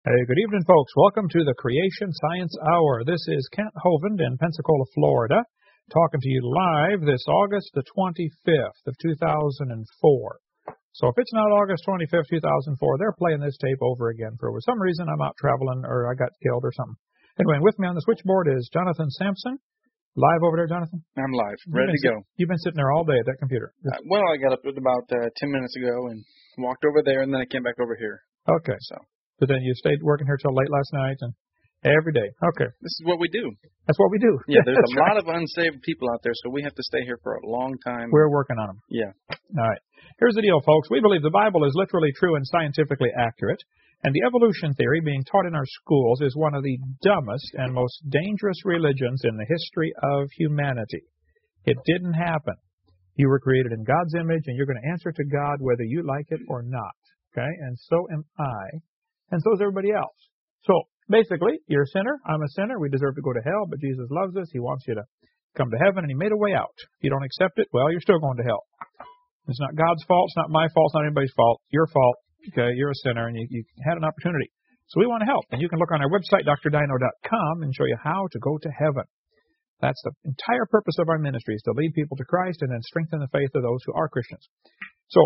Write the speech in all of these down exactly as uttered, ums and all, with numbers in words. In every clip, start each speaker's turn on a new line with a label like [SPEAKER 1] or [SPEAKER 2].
[SPEAKER 1] Hey, good evening, folks. Welcome to the Creation Science Hour. This is Kent Hovind in Pensacola, Florida, talking to you live this August the twenty-fifth of two thousand four. So if it's not August twenty-fifth, two thousand four, they're playing this tape over again for some reason. I'm out traveling or I got killed or something. Anyway, with me on the switchboard is Jonathan Sampson. Live over there, Jonathan?
[SPEAKER 2] I'm live, ready to go.
[SPEAKER 1] You've been sitting there all day at that computer.
[SPEAKER 2] Uh, well, I got up about uh, ten minutes ago and walked over there, and then I came back over here.
[SPEAKER 1] Okay.
[SPEAKER 2] So.
[SPEAKER 1] But then you stayed working here till late last night and every day. Okay.
[SPEAKER 2] This is what we do.
[SPEAKER 1] That's what we do.
[SPEAKER 2] Yeah, there's a
[SPEAKER 1] right.
[SPEAKER 2] lot of unsaved people out there, so we have to stay here for a long time.
[SPEAKER 1] We're working on them.
[SPEAKER 2] Yeah.
[SPEAKER 1] All right. Here's the deal, folks. We believe the Bible is literally true and scientifically accurate, and the evolution theory being taught in our schools is one of the dumbest and most dangerous religions in the history of humanity. It didn't happen. You were created in God's image, and you're going to answer to God whether you like it or not. Okay? And so am I. And so is everybody else. So, basically, you're a sinner. I'm a sinner. We deserve to go to hell, but Jesus loves us. He wants you to come to heaven, and He made a way out. If you don't accept it, well, you're still going to hell. It's not God's fault. It's not my fault. It's not anybody's fault. Your fault. Okay, you're a sinner, and you, you had an opportunity. So we want to help. And you can look on our website, D R dino dot com, and show you how to go to heaven. That's the entire purpose of our ministry, is to lead people to Christ and then strengthen the faith of those who are Christians. So,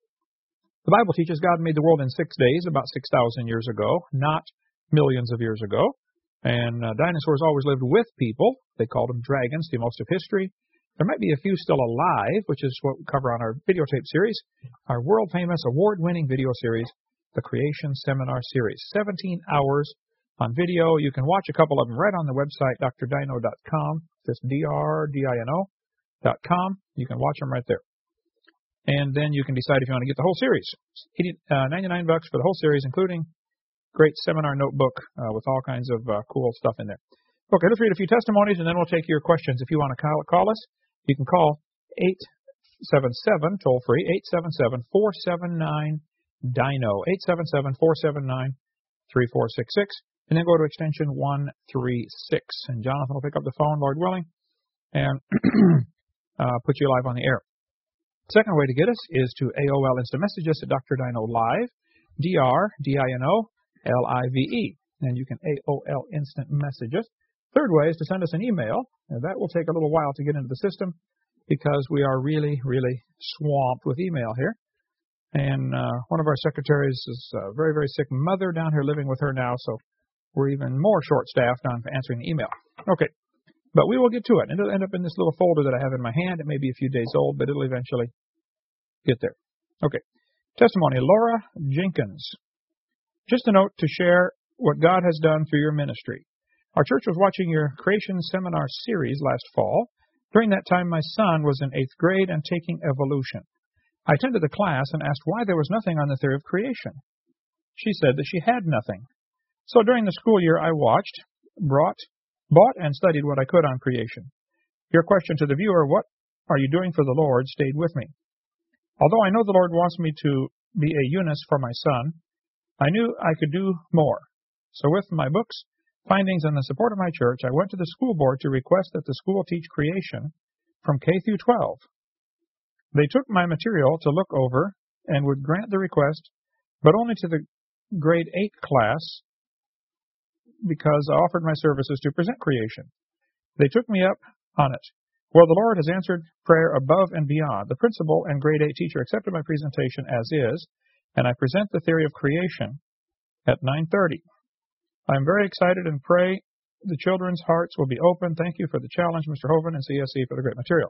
[SPEAKER 1] the Bible teaches God made the world in six days, about six thousand years ago, not millions of years ago. And uh, dinosaurs always lived with people. They called them dragons through most of history. There might be a few still alive, which is what we cover on our videotape series, our world-famous, award-winning video series, the Creation Seminar Series. seventeen hours on video. You can watch a couple of them right on the website, D R dino dot com, just D R D I N O dot com. You can watch them right there. And then you can decide if you want to get the whole series. Uh, ninety-nine bucks for the whole series, including great seminar notebook uh, with all kinds of uh, cool stuff in there. Okay, let's read a few testimonies, and then we'll take your questions. If you want to call, call us, you can call eight seven seven, toll-free, eight seven seven, four seven nine, D I N O, eight seven seven, four seven nine, three four six six, and then go to extension one three six. And Jonathan will pick up the phone, Lord willing, and uh, put you live on the air. Second way to get us is to A O L Instant Message us at D R Dino Live, D R D I N O L I V E. And you can A O L Instant Message us. Third way is to send us an email. And that will take a little while to get into the system because we are really, really swamped with email here. And uh, one of our secretaries is a very, very sick mother down here living with her now, so we're even more short-staffed on answering the email. Okay. But we will get to it. And it'll end up in this little folder that I have in my hand. It may be a few days old, but it'll eventually get there. Okay. Testimony, Laura Jenkins. Just a note to share what God has done through your ministry. Our church was watching your Creation Seminar Series last fall. During that time, my son was in eighth grade and taking evolution. I attended the class and asked why there was nothing on the theory of creation. She said that she had nothing. So during the school year, I watched, brought, bought and studied what I could on creation. Your question to the viewer, what are you doing for the Lord, stayed with me. Although I know the Lord wants me to be a Eunice for my son, I knew I could do more. So with my books, findings, and the support of my church, I went to the school board to request that the school teach creation from K through twelve. They took my material to look over and would grant the request, but only to the grade eight class, because I offered my services to present creation. They took me up on it. Well, the Lord has answered prayer above and beyond. The principal and grade eight teacher accepted my presentation as is, and I present the theory of creation at nine thirty. I'm very excited and pray the children's hearts will be open. Thank you for the challenge, Mister Hovind, and C S C for the great material.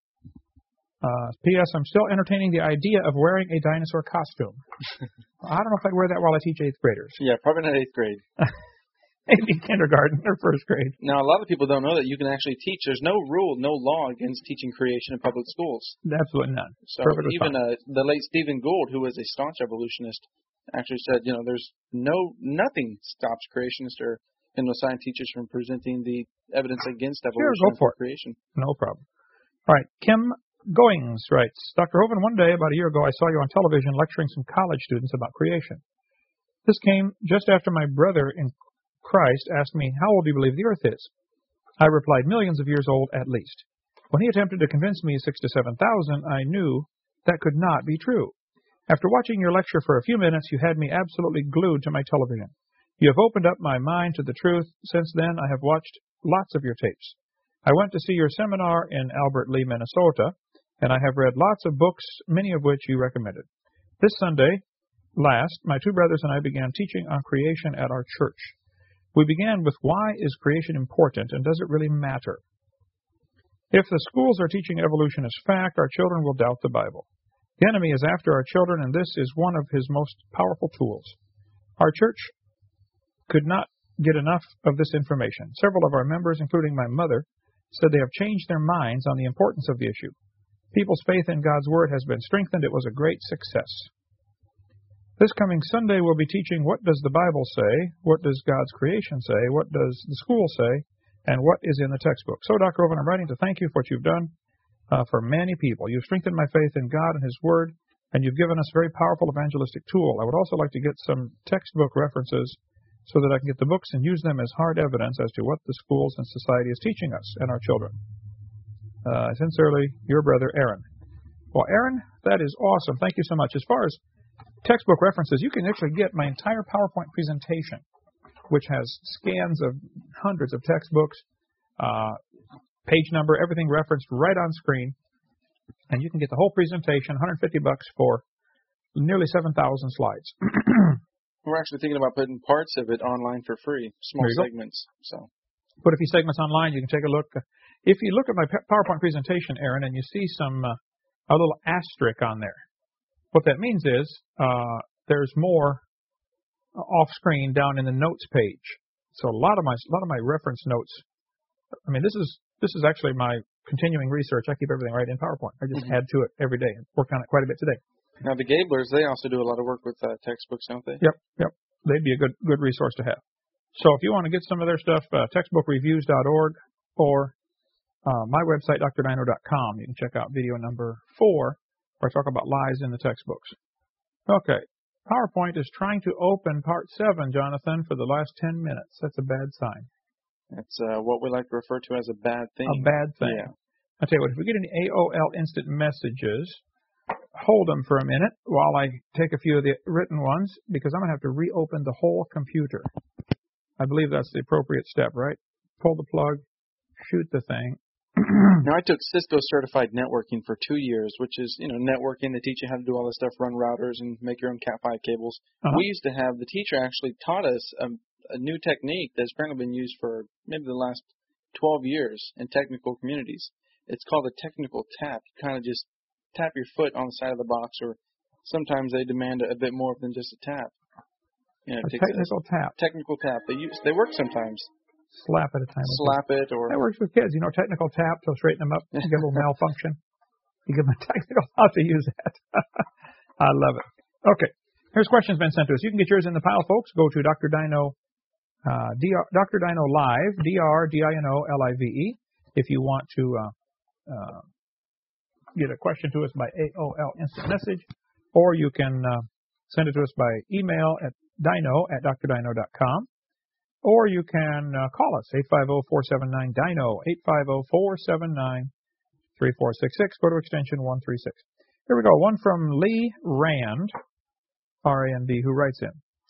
[SPEAKER 1] Uh, P S. I'm still entertaining the idea of wearing a dinosaur costume. I don't know if I'd wear that while I teach eighth graders.
[SPEAKER 2] Yeah, probably not eighth grade.
[SPEAKER 1] Maybe kindergarten or first grade.
[SPEAKER 2] Now, a lot of people don't know that you can actually teach. There's no rule, no law against teaching creation in public schools.
[SPEAKER 1] Absolutely none.
[SPEAKER 2] So Perfectly even uh, the late Stephen Gould, who was a staunch evolutionist, actually said, you know, there's no nothing stops creationists or you know, science teachers from presenting the evidence against evolution
[SPEAKER 1] sure, go for
[SPEAKER 2] and creation.
[SPEAKER 1] No problem. All right, Kim Goings writes, Doctor Hovind, one day about a year ago, I saw you on television lecturing some college students about creation. This came just after my brother in Christ asked me, how old do you believe the earth is? I replied, millions of years old at least. When he attempted to convince me six to seven thousand, I knew that could not be true. After watching your lecture for a few minutes, you had me absolutely glued to my television. You have opened up my mind to the truth. Since then, I have watched lots of your tapes. I went to see your seminar in Albert Lee, Minnesota, and I have read lots of books, many of which you recommended. This Sunday last, my two brothers and I began teaching on creation at our church. We began with why is creation important and does it really matter? If the schools are teaching evolution as fact, our children will doubt the Bible. The enemy is after our children, and this is one of his most powerful tools. Our church could not get enough of this information. Several of our members, including my mother, said they have changed their minds on the importance of the issue. People's faith in God's Word has been strengthened. It was a great success. This coming Sunday, we'll be teaching what does the Bible say, what does God's creation say, what does the school say, and what is in the textbook. So, Doctor Owen, I'm writing to thank you for what you've done uh, for many people. You've strengthened my faith in God and His Word, and you've given us a very powerful evangelistic tool. I would also like to get some textbook references so that I can get the books and use them as hard evidence as to what the schools and society is teaching us and our children. Uh, sincerely, your brother, Aaron. Well, Aaron, that is awesome. Thank you so much. As far as textbook references, you can actually get my entire PowerPoint presentation, which has scans of hundreds of textbooks, uh, page number, everything referenced right on screen. And you can get the whole presentation, one hundred fifty bucks for nearly seven thousand slides.
[SPEAKER 2] We're actually thinking about putting parts of it online for free, small segments. So,
[SPEAKER 1] put a few segments online. You can take a look. If you look at my PowerPoint presentation, Aaron, and you see some uh, a little asterisk on there, what that means is uh, there's more off-screen down in the notes page. So a lot of my a lot of my reference notes. I mean, this is this is actually my continuing research. I keep everything right in PowerPoint. I just mm-hmm. add to it every day and work on it quite a bit today.
[SPEAKER 2] Now the Gablers, they also do a lot of work with uh, textbooks, don't they?
[SPEAKER 1] Yep, yep. They'd be a good good resource to have. So if you want to get some of their stuff, uh, textbook reviews dot org or uh, my website, D R Dino dot com. You can check out video number four, where I talk about lies in the textbooks. Okay. PowerPoint is trying to open part seven, Jonathan, for the last ten minutes. That's a bad sign.
[SPEAKER 2] That's uh, what we like to refer to as a bad thing.
[SPEAKER 1] A bad thing.
[SPEAKER 2] Yeah.
[SPEAKER 1] I'll tell you what, if we get any A O L instant messages, hold them for a minute while I take a few of the written ones, because I'm going to have to reopen the whole computer. I believe that's the appropriate step, right? Pull the plug, shoot the thing.
[SPEAKER 2] Now, I took Cisco Certified Networking for two years, which is, you know, networking. They teach you how to do all this stuff, run routers, and make your own Cat five cables. Uh-huh. We used to have, the teacher actually taught us a, a new technique that's apparently been used for maybe the last twelve years in technical communities. It's called a technical tap. You kind of just tap your foot on the side of the box, or sometimes they demand a, a bit more than just a tap. You know,
[SPEAKER 1] a technical a, tap.
[SPEAKER 2] Technical tap. They use, they work sometimes.
[SPEAKER 1] Slap at a time.
[SPEAKER 2] Slap it, or
[SPEAKER 1] that works with kids. You know, technical tap to straighten them up. You get a little malfunction. You give them a technical how to use that. I love it. Okay, here's questions been sent to us. You can get yours in the pile, folks. Go to Doctor Dino, uh, D R, Doctor Dino Live, D R D I N O L I V E, if you want to uh, uh, get a question to us by A O L instant message, or you can uh, send it to us by email at dino at dr dino dot com. Or you can uh, call us, eight five zero, four seven nine, D I N O, eight five zero, four seven nine, three four six six. Go to extension one three six. Here we go. One from Lee Rand, R A N D, who writes in.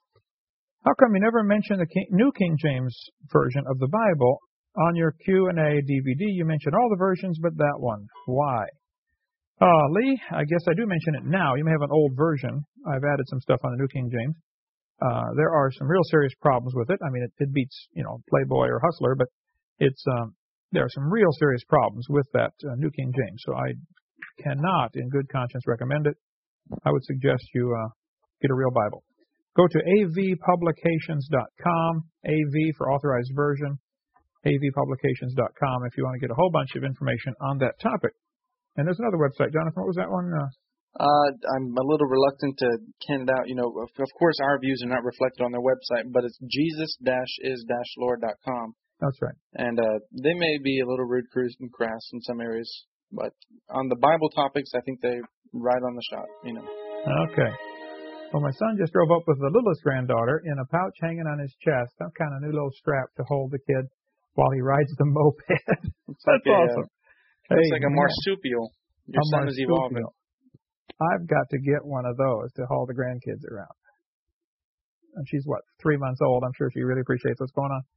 [SPEAKER 1] How come you never mention the King, New King James Version of the Bible on your Q and A D V D? You mention all the versions but that one. Why? Uh, Lee, I guess I do mention it now. You may have an old version. I've added some stuff on the New King James. Uh, there are some real serious problems with it. I mean, it, it beats, you know, Playboy or Hustler, but it's um, there are some real serious problems with that uh, New King James. So I cannot, in good conscience, recommend it. I would suggest you uh, get a real Bible. Go to A V publications dot com, A V for authorized version, A V publications dot com if you want to get a whole bunch of information on that topic. And there's another website. Jonathan, what was that one? Uh,
[SPEAKER 2] Uh, I'm a little reluctant to hand it out. You know, of, of course, our views are not reflected on their website, but it's jesus dash is dash lord dot com.
[SPEAKER 1] That's right.
[SPEAKER 2] And uh, they may be a little rude, crude, and crass in some areas, but on the Bible topics, I think they're right on the shot. You know.
[SPEAKER 1] Okay. Well, my son just drove up with the littlest granddaughter in a pouch hanging on his chest, some kind of new little strap to hold the kid while he rides the moped. That's like awesome.
[SPEAKER 2] A, uh, it's hey, like a marsupial. Your
[SPEAKER 1] a
[SPEAKER 2] son
[SPEAKER 1] marsupial.
[SPEAKER 2] is evolving.
[SPEAKER 1] I've got to get one of those to haul the grandkids around. and she's, what, three months old. I'm sure she really appreciates what's going on.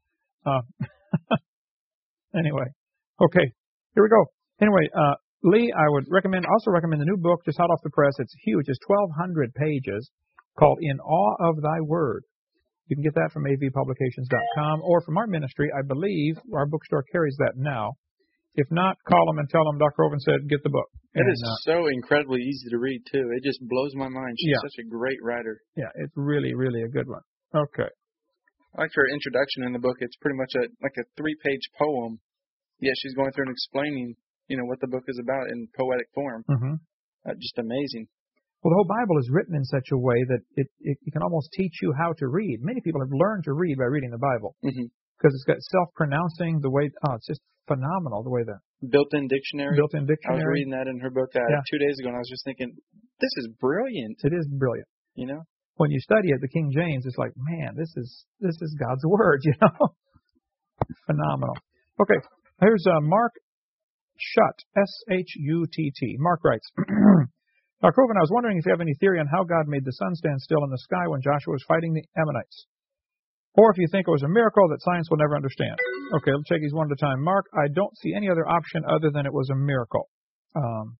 [SPEAKER 1] Uh, anyway, okay, here we go. Anyway, uh, Lee, I would recommend, also recommend the new book just hot off the press. It's huge. It's twelve hundred pages called In Awe of Thy Word. You can get that from a v publications dot com or from our ministry. I believe our bookstore carries that now. If not, call them and tell them Doctor Oven said get the book.
[SPEAKER 2] It
[SPEAKER 1] and,
[SPEAKER 2] is
[SPEAKER 1] uh,
[SPEAKER 2] so incredibly easy to read, too. It just blows my mind. She's
[SPEAKER 1] yeah.
[SPEAKER 2] such a great writer.
[SPEAKER 1] Yeah, it's really, really a good one. Okay.
[SPEAKER 2] I like her introduction in the book. It's pretty much a like a three-page poem. Yeah, she's going through and explaining, you know, what the book is about in poetic form.
[SPEAKER 1] Mm-hmm.
[SPEAKER 2] Uh, just amazing.
[SPEAKER 1] Well, the whole Bible is written in such a way that it, it, it can almost teach you how to read. Many people have learned to read by reading the Bible because mm-hmm. it's got self-pronouncing, the way, oh, it's just phenomenal the way the
[SPEAKER 2] built-in dictionary.
[SPEAKER 1] Built-in dictionary.
[SPEAKER 2] I was reading that in her book uh,
[SPEAKER 1] yeah.
[SPEAKER 2] two days ago, and I was just thinking, this is brilliant.
[SPEAKER 1] It is brilliant.
[SPEAKER 2] You know,
[SPEAKER 1] when you study it, the King James, it's like, man, this is this is God's word. You know, phenomenal. Okay, here's uh, Mark Shutt, S H U T T. Mark writes. Doctor Oven, I was wondering if you have any theory on how God made the sun stand still in the sky when Joshua was fighting the Ammonites. Or if you think it was a miracle that science will never understand. Okay, let's take these one at a time. Mark, I don't see any other option other than it was a miracle. Um,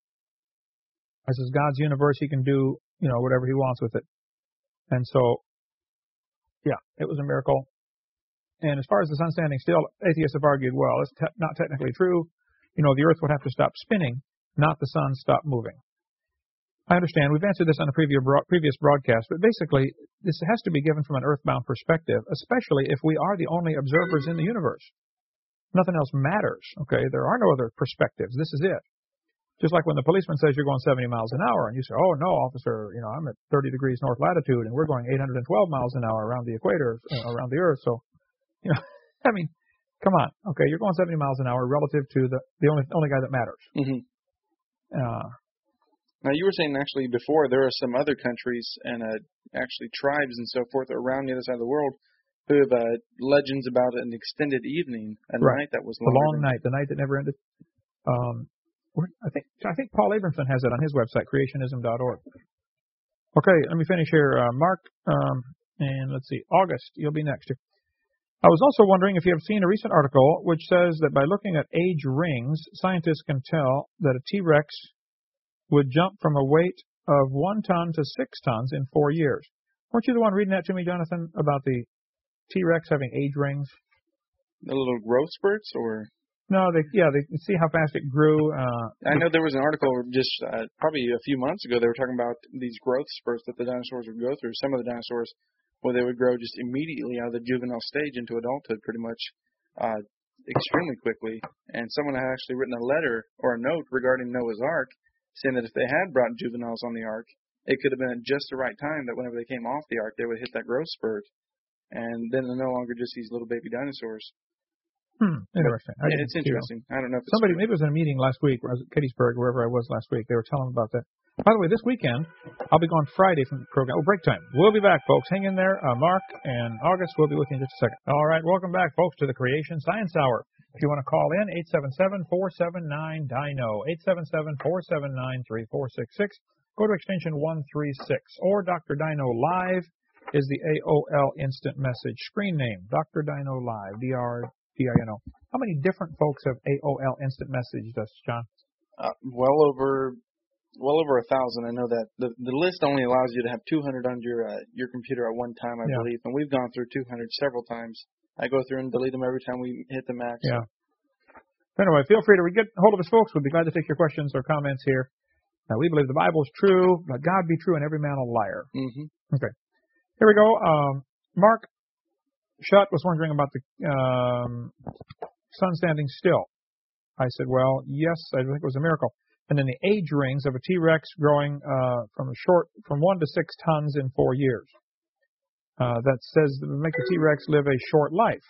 [SPEAKER 1] this is God's universe. He can do, you know, whatever he wants with it. And so, yeah, it was a miracle. And as far as the sun standing still, atheists have argued, well, it's te- not technically true. You know, the earth would have to stop spinning, not the sun stop moving. I understand. We've answered this on a previous previous broadcast, but basically, this has to be given from an earthbound perspective, especially if we are the only observers in the universe. Nothing else matters, okay? There are no other perspectives. This is it. Just like when the policeman says you're going seventy miles an hour, and you say, oh, no, officer, you know, I'm at thirty degrees north latitude, and we're going eight hundred twelve miles an hour around the equator, uh, around the earth. So, you know, I mean, come on. Okay, you're going seventy miles an hour relative to the, the only only guy that matters.
[SPEAKER 2] Mm-hmm.
[SPEAKER 1] Uh
[SPEAKER 2] Now, you were saying actually before there are some other countries and uh, actually tribes and so forth around the other side of the world who have uh, legends about an extended evening, a
[SPEAKER 1] right.
[SPEAKER 2] night that was
[SPEAKER 1] longer. The long
[SPEAKER 2] than...
[SPEAKER 1] night, the night that never ended. Um, I think I think Paul Abramson has it on his website, creationism dot org. Okay, let me finish here. Uh, Mark, um, and let's see, August, you'll be next. I was also wondering if you have seen a recent article which says that by looking at age rings, scientists can tell that a T-Rex would jump from a weight of one ton to six tons in four years. Weren't you the one reading that to me, Jonathan, about the T-Rex having age rings?
[SPEAKER 2] The little growth spurts, or?
[SPEAKER 1] No, they yeah, they see how fast it grew. Uh,
[SPEAKER 2] I know there was an article just uh, probably a few months ago. They were talking about these growth spurts that the dinosaurs would go through. Some of the dinosaurs, where they would grow just immediately out of the juvenile stage into adulthood, pretty much uh, extremely quickly. And someone had actually written a letter or a note regarding Noah's Ark, saying that if they had brought juveniles on the ark, it could have been at just the right time that whenever they came off the ark, they would hit that growth spurt, and then they're no longer just these little baby dinosaurs.
[SPEAKER 1] Hmm, interesting.
[SPEAKER 2] But, yeah, it's interesting. Know. I don't know if it's
[SPEAKER 1] somebody
[SPEAKER 2] true.
[SPEAKER 1] maybe it was in a meeting last week, where I was at Gettysburg, wherever I was last week. They were telling about that. By the way, this weekend I'll be gone Friday from the program. Oh, break time. We'll be back, folks. Hang in there. Uh, Mark and August will be with you in just a second. All right, welcome back, folks, to the Creation Science Hour. If you want to call in, eight seven seven, four seven nine, D I N O, eight seven seven, four seven nine, three four six six. Go to extension one three six. Or Doctor Dino Live is the A O L Instant Message screen name. Doctor Dino Live, D R D I N O. How many different folks have A O L Instant Messaged us, John?
[SPEAKER 2] Uh, well over well over a thousand. I know that. The the list only allows you to have two hundred on your, uh, your computer at one time, I yeah. believe. And we've gone through two hundred several times. I go through and delete them every time we hit the max.
[SPEAKER 1] Yeah. Anyway, feel free to get hold of us, folks. We'd be glad to take your questions or comments here. Now, we believe the Bible is true, let God be true, and every man a liar.
[SPEAKER 2] Mm-hmm.
[SPEAKER 1] Okay. Here we go. Um, Mark Shutt was wondering about the um, sun standing still. I said, well, yes, I think it was a miracle. And then the age rings of a T-Rex growing uh, from a short, from one to six tons in four years. Uh, that says that would make the T-Rex live a short life.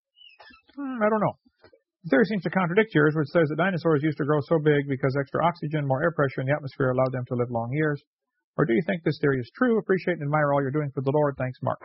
[SPEAKER 1] Hmm, I don't know. The theory seems to contradict yours, which says that dinosaurs used to grow so big because extra oxygen, more air pressure in the atmosphere allowed them to live long years. Or do you think this theory is true? Appreciate and admire all you're doing for the Lord. Thanks, Mark.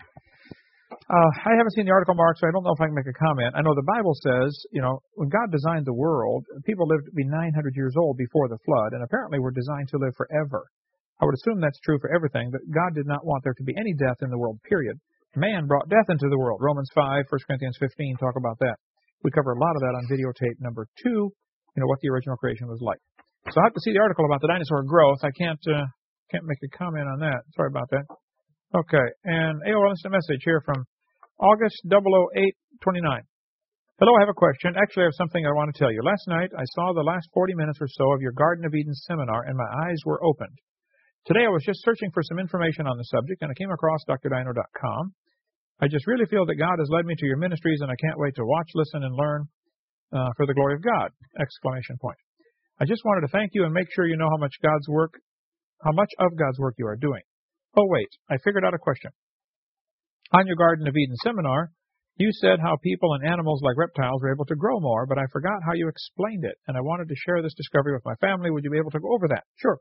[SPEAKER 1] Uh, I haven't seen the article, Mark, so I don't know if I can make a comment. I know the Bible says, you know, when God designed the world, people lived to be nine hundred years old before the flood, and apparently we're designed to live forever. I would assume that's true for everything, that God did not want there to be any death in the world, period. Man brought death into the world. Romans five, First Corinthians fifteen talk about that. We cover a lot of that on videotape number two, you know, what the original creation was like. So I have to see the article about the dinosaur growth. I can't uh, can't make a comment on that. Sorry about that. Okay, and A O L instant message here from August double oh eight twenty-nine. Hello, I have a question. Actually, I have something I want to tell you. Last night, I saw the last forty minutes or so of your Garden of Eden seminar, and my eyes were opened. Today, I was just searching for some information on the subject, and I came across D R Dino dot com. I just really feel that God has led me to your ministries, and I can't wait to watch, listen, and learn uh, for the glory of God! Exclamation point. I just wanted to thank you and make sure you know how much God's work, how much of God's work you are doing. Oh, wait, I figured out a question. On your Garden of Eden seminar, you said how people and animals like reptiles were able to grow more, but I forgot how you explained it, and I wanted to share this discovery with my family. Would you be able to go over that? Sure.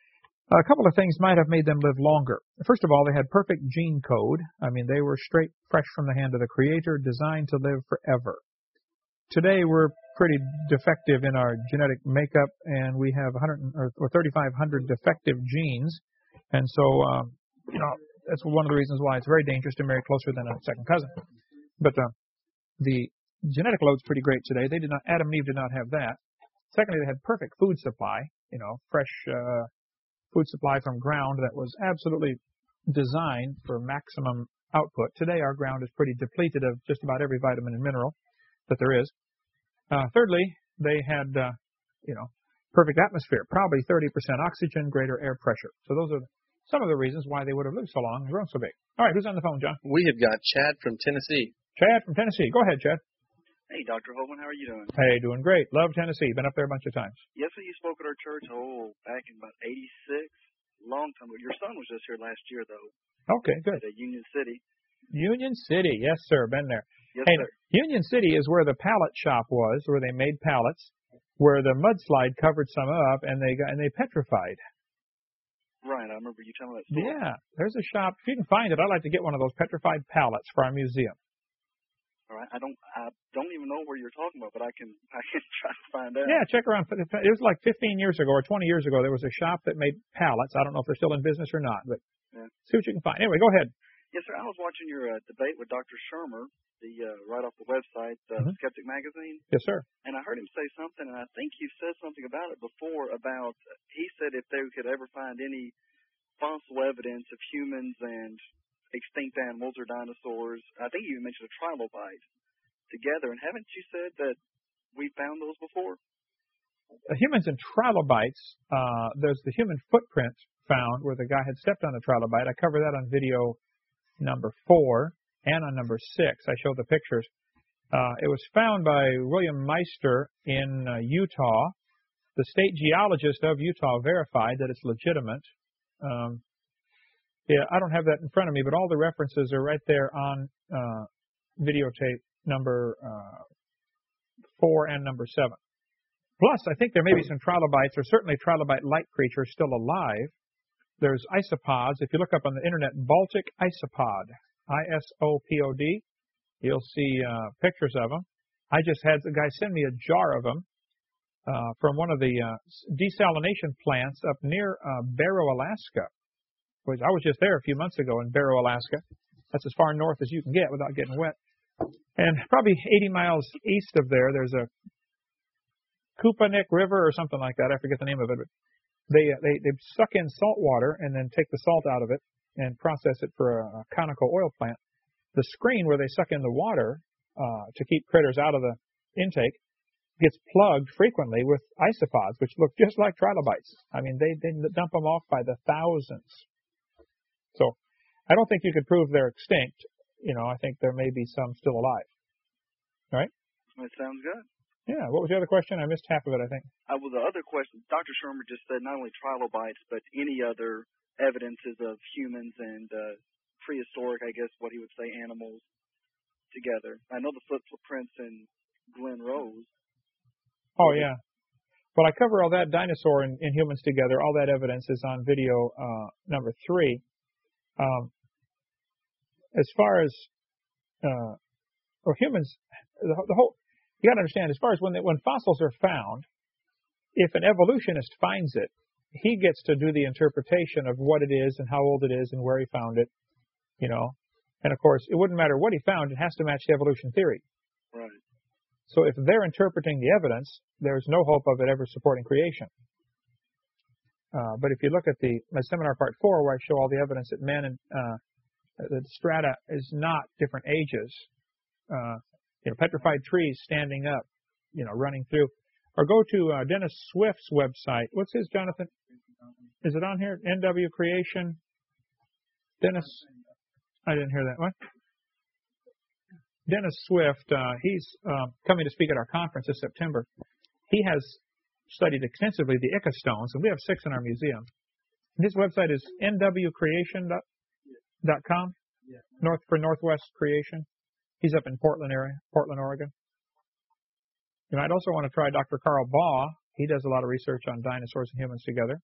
[SPEAKER 1] A couple of things might have made them live longer. First of all, they had perfect gene code. I mean, they were straight, fresh from the hand of the Creator, designed to live forever. Today, we're pretty defective in our genetic makeup, and we have one hundred or thirty-five hundred defective genes. And so, um, you know, that's one of the reasons why it's very dangerous to marry closer than a second cousin. But uh, the genetic load's pretty great today. They did not, Adam and Eve did not have that. Secondly, they had perfect food supply, you know, fresh uh, food supply from ground that was absolutely designed for maximum output. Today, our ground is pretty depleted of just about every vitamin and mineral that there is. Uh, thirdly, they had, uh, you know, perfect atmosphere, probably thirty percent oxygen, greater air pressure. So those are some of the reasons why they would have lived so long and grown so big. All right, who's on the phone, John?
[SPEAKER 2] We have got Chad from Tennessee.
[SPEAKER 1] Chad from Tennessee. Go ahead, Chad.
[SPEAKER 3] Hey, Doctor Holman, how are you doing?
[SPEAKER 1] Hey, doing great. Love Tennessee. Been up there a bunch of times.
[SPEAKER 3] Yes, sir. You spoke at our church, oh, back in about eighty-six. Long time ago. Your son was just here last year, though.
[SPEAKER 1] Okay, good.
[SPEAKER 3] At uh, Union City.
[SPEAKER 1] Union City. Yes, sir. Been there.
[SPEAKER 3] Yes,
[SPEAKER 1] hey,
[SPEAKER 3] sir.
[SPEAKER 1] Union City is where the pallet shop was, where they made pallets, where the mudslide covered some up, and they got and they petrified.
[SPEAKER 3] Right. I remember you telling that story.
[SPEAKER 1] Yeah. There's a shop. If you can find it, I'd like to get one of those petrified pallets for our museum.
[SPEAKER 3] All right. I don't. I don't even know where you're talking about, but I can. I can try to find out.
[SPEAKER 1] Yeah, check around. It was like fifteen years ago or twenty years ago. There was a shop that made pallets. I don't know if they're still in business or not, but
[SPEAKER 3] yeah.
[SPEAKER 1] See what you can find. Anyway, go ahead.
[SPEAKER 3] Yes, sir. I was watching your uh, debate with Doctor Shermer, the uh, right off the website, uh, mm-hmm. Skeptic Magazine.
[SPEAKER 1] Yes, sir.
[SPEAKER 3] And I heard him say something, and I think you said something about it before. About he said if they could ever find any fossil evidence of humans and extinct animals or dinosaurs, I think you mentioned a trilobite together. And haven't you said that we found those before?
[SPEAKER 1] Uh, humans and trilobites, uh, there's the human footprint found where the guy had stepped on a trilobite. I cover that on video number four and on number six. I show the pictures. Uh, it was found by William Meister in uh, Utah. The state geologist of Utah verified that it's legitimate. Um, yeah, I don't have that in front of me, but all the references are right there on uh, videotape number uh, four and number seven. Plus, I think there may be some trilobites, or certainly trilobite-like creatures still alive. There's isopods. If you look up on the internet, Baltic isopod, I S O P O D, you'll see uh, pictures of them. I just had the guy send me a jar of them uh, from one of the uh, desalination plants up near uh, Barrow, Alaska. Which I was just there a few months ago in Barrow, Alaska. That's as far north as you can get without getting wet. And probably eighty miles east of there, there's a Kupanik River or something like that. I forget the name of it. But they, they, they suck in salt water and then take the salt out of it and process it for a, a conical oil plant. The screen where they suck in the water uh, to keep critters out of the intake gets plugged frequently with isopods, which look just like trilobites. I mean, they, they dump them off by the thousands. So I don't think you could prove they're extinct. You know, I think there may be some still alive. All right?
[SPEAKER 3] That sounds good.
[SPEAKER 1] Yeah. What was the other question? I missed half of it, I think.
[SPEAKER 3] Uh, well, the other question, Doctor Shermer just said not only trilobites, but any other evidences of humans and uh, prehistoric, I guess, what he would say, animals together. I know the footprints in Glen Rose.
[SPEAKER 1] Oh, yeah. Well, I cover all that dinosaur and, and humans together. All that evidence is on video uh, number three. Um, as far as uh, or humans, the, the whole, you got to understand, as far as when they, when fossils are found, if an evolutionist finds it, he gets to do the interpretation of what it is and how old it is and where he found it, you know. And, of course, it wouldn't matter what he found. It has to match the evolution theory.
[SPEAKER 3] Right.
[SPEAKER 1] So if they're interpreting the evidence, there's no hope of it ever supporting creation. Uh, but if you look at the my seminar part four, where I show all the evidence that men and uh, that strata is not different ages, uh, you know, petrified trees standing up, you know, running through, or go to uh, Dennis Swift's website. What's his, Jonathan? Is it on here? N W Creation. Dennis, I didn't hear that. What? Dennis Swift. Uh, he's uh, coming to speak at our conference this September. He has studied extensively the Ica stones, and we have six in our museum. His website is N W creation dot com, North for Northwest Creation. He's up in Portland area, Portland, Oregon. You might also want to try Doctor Carl Baugh. He does a lot of research on dinosaurs and humans together.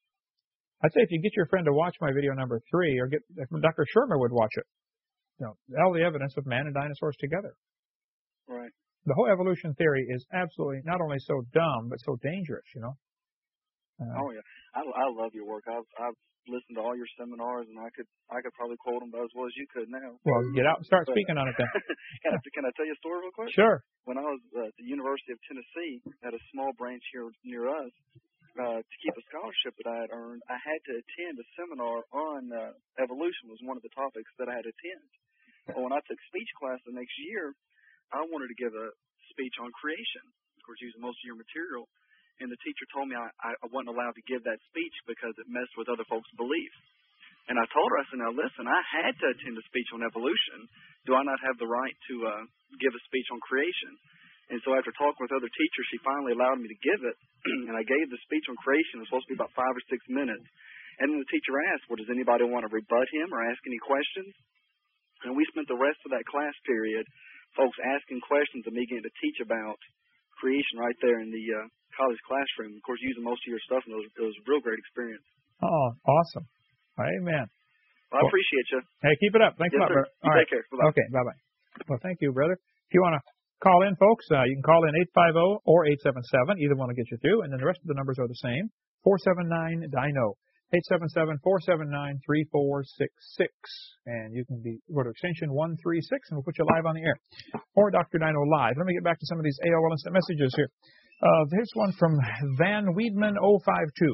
[SPEAKER 1] I'd say if you get your friend to watch my video number three, or get if Doctor Shermer would watch it, you know, all the evidence of man and dinosaurs together.
[SPEAKER 3] Right.
[SPEAKER 1] The whole evolution theory is absolutely not only so dumb, but so dangerous, you know. Uh,
[SPEAKER 3] oh, yeah. I, I love your work. I've, I've listened to all your seminars, and I could I could probably quote them about as well as you could now.
[SPEAKER 1] Well, get out and start
[SPEAKER 3] but,
[SPEAKER 1] speaking on it then.
[SPEAKER 3] can, I, can I tell you a story real quick?
[SPEAKER 1] Sure.
[SPEAKER 3] When I was at the University of Tennessee, at a small branch here near us, uh, to keep a scholarship that I had earned, I had to attend a seminar on uh, evolution was one of the topics that I had to attend. Well, when I took speech class the next year, I wanted to give a speech on creation, of course, using most of your material, and the teacher told me I, I wasn't allowed to give that speech because it messed with other folks' beliefs. And I told her, I said, now listen, I had to attend a speech on evolution. Do I not have the right to uh, give a speech on creation? And so after talking with other teachers, she finally allowed me to give it, and I gave the speech on creation. It was supposed to be about five or six minutes. And then the teacher asked, well, does anybody want to rebut him or ask any questions? And we spent the rest of that class period, folks asking questions and me getting to teach about creation right there in the uh, college classroom. Of course, using most of your stuff, and it was, it was a real great experience.
[SPEAKER 1] Oh, awesome. Amen.
[SPEAKER 3] Well, I well, appreciate you.
[SPEAKER 1] Hey, keep it up. Thanks
[SPEAKER 3] yes,
[SPEAKER 1] a lot,
[SPEAKER 3] sir.
[SPEAKER 1] brother.
[SPEAKER 3] You
[SPEAKER 1] All
[SPEAKER 3] take
[SPEAKER 1] right.
[SPEAKER 3] care. Bye-bye.
[SPEAKER 1] Okay, bye-bye. Well, thank you, brother. If you want to call in, folks, uh, you can call in eight five zero or eight seven seven. Either one will get you through, and then the rest of the numbers are the same. four seven nine D I N O. eight seven seven, four seven nine, three four six six. And you can be, go to extension one three six, and we'll put you live on the air. Or Doctor Dino Live. Let me get back to some of these A O L Instant Messages here. Uh, here's one from Van Weedman oh five two.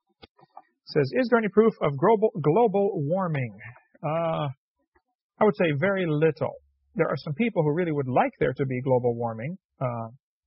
[SPEAKER 1] It says, is there any proof of global, global warming? Uh, I would say very little. There are some people who really would like there to be global warming uh,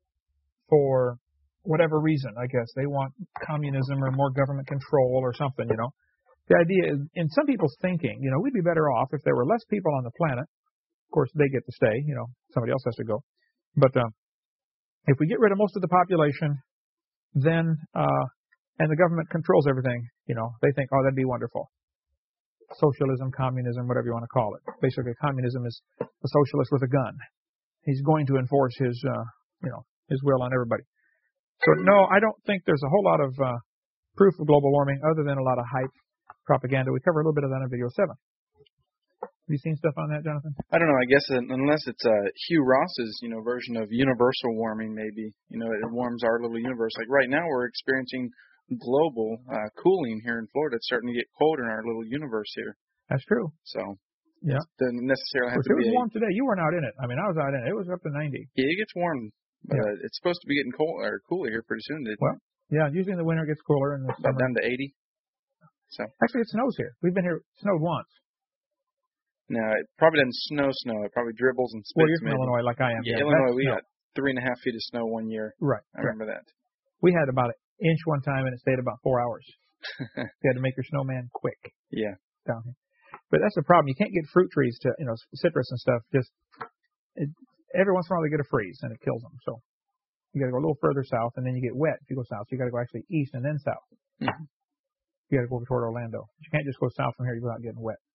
[SPEAKER 1] for whatever reason, I guess. They want communism or more government control or something, you know. The idea is, in some people's thinking, you know, we'd be better off if there were less people on the planet. Of course, they get to stay, you know, somebody else has to go. But uh, if we get rid of most of the population, then, uh, and the government controls everything, you know, they think, oh, that'd be wonderful. Socialism, communism, whatever you want to call it. Basically, communism is a socialist with a gun. He's going to enforce his, uh, you know, his will on everybody. So, no, I don't think there's a whole lot of uh, proof of global warming other than a lot of hype propaganda. We cover a little bit of that in video seven. Have you seen stuff on that, Jonathan?
[SPEAKER 2] I don't know. I guess unless it's uh, Hugh Ross's, you know, version of universal warming, maybe. You know, it warms our little universe. Like right now we're experiencing global uh, cooling here in Florida. It's starting to get colder in our little universe here.
[SPEAKER 1] That's true.
[SPEAKER 2] So,
[SPEAKER 1] yeah,
[SPEAKER 2] it doesn't necessarily have
[SPEAKER 1] well,
[SPEAKER 2] to
[SPEAKER 1] be. It was
[SPEAKER 2] a,
[SPEAKER 1] warm today. You weren't out in it. I mean, I was out in it. It was up to ninety.
[SPEAKER 2] Yeah, it gets warm, but
[SPEAKER 1] yeah.
[SPEAKER 2] uh, it's supposed to be getting cold or cooler here pretty soon.
[SPEAKER 1] Well, yeah, usually in the winter it gets cooler, and the
[SPEAKER 2] about
[SPEAKER 1] summer
[SPEAKER 2] down to eighty. So
[SPEAKER 1] actually, it snows here. We've been here. It snowed once.
[SPEAKER 2] No, it probably doesn't snow. Snow. It probably dribbles and spits.
[SPEAKER 1] Well, you're from
[SPEAKER 2] maybe.
[SPEAKER 1] Illinois, like I am.
[SPEAKER 2] Yeah,
[SPEAKER 1] yeah
[SPEAKER 2] Illinois. We
[SPEAKER 1] snow.
[SPEAKER 2] got three and a half feet of snow one year.
[SPEAKER 1] Right.
[SPEAKER 2] I remember
[SPEAKER 1] right.
[SPEAKER 2] that.
[SPEAKER 1] We had about an inch one time, and it stayed about four hours. You had to make your snowman quick.
[SPEAKER 2] Yeah.
[SPEAKER 1] Down here. But that's the problem. You can't get fruit trees to, you know, citrus and stuff. Just it, every once in a while they get a freeze and it kills them. So you got to go a little further south, and then you get wet if you go south. So you got to go actually east and then south.
[SPEAKER 2] Mm-hmm.
[SPEAKER 1] You got to go toward Orlando. You can't just go south from here without getting wet.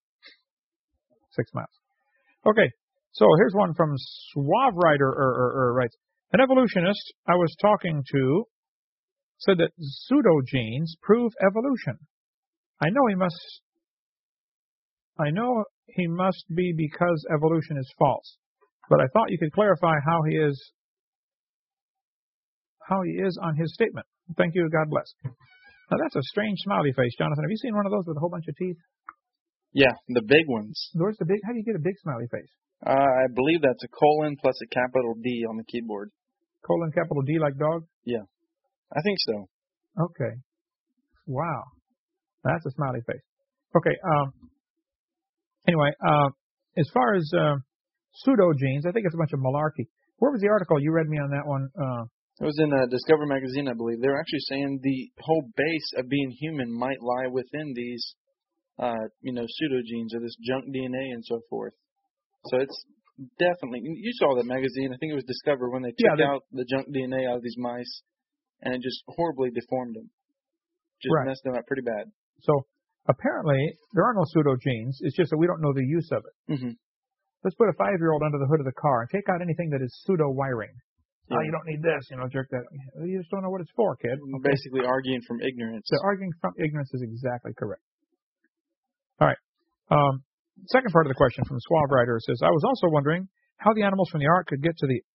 [SPEAKER 1] Six miles. Okay. So here's one from Suave Rider or, or, or writes, an evolutionist I was talking to said that pseudogenes prove evolution. I know he must. I know he must be because evolution is false, but I thought you could clarify how he is. How he is on his statement. Thank you. God bless. Now, that's a strange smiley face, Jonathan. Have you seen one of those with a whole bunch of teeth?
[SPEAKER 2] Yeah, the big ones.
[SPEAKER 1] Where's the big? How do you get a big smiley face?
[SPEAKER 2] Uh, I believe that's a colon plus a capital D on the keyboard.
[SPEAKER 1] Colon, capital D, like dog?
[SPEAKER 2] Yeah, I think so.
[SPEAKER 1] Okay. Wow. That's a smiley face. Okay. Um. Anyway, uh, as far as uh, pseudogenes, I think it's a bunch of malarkey. Where was the article? You read me on that one. Uh,
[SPEAKER 2] it was in uh, Discover magazine, I believe. They were actually saying the whole base of being human might lie within these, uh, you know, pseudogenes or this junk D N A and so forth. So it's definitely, you saw that magazine, I think it was Discover, when they took
[SPEAKER 1] yeah,
[SPEAKER 2] out the junk D N A out of these mice, and it just horribly deformed them. Just
[SPEAKER 1] right.
[SPEAKER 2] messed them up pretty bad.
[SPEAKER 1] So apparently there are no pseudogenes. It's just that we don't know the use of it.
[SPEAKER 2] Mm-hmm.
[SPEAKER 1] Let's put a five-year-old under the hood of the car and take out anything that is pseudo-wiring. Yeah. Oh, you don't need this, you know, jerk that. You just don't know what it's for, kid. Okay.
[SPEAKER 2] Basically arguing from ignorance.
[SPEAKER 1] So arguing from ignorance is exactly correct. All right. Um, second part of the question from Suave Writer says, I was also wondering how the animals from the ark could get to the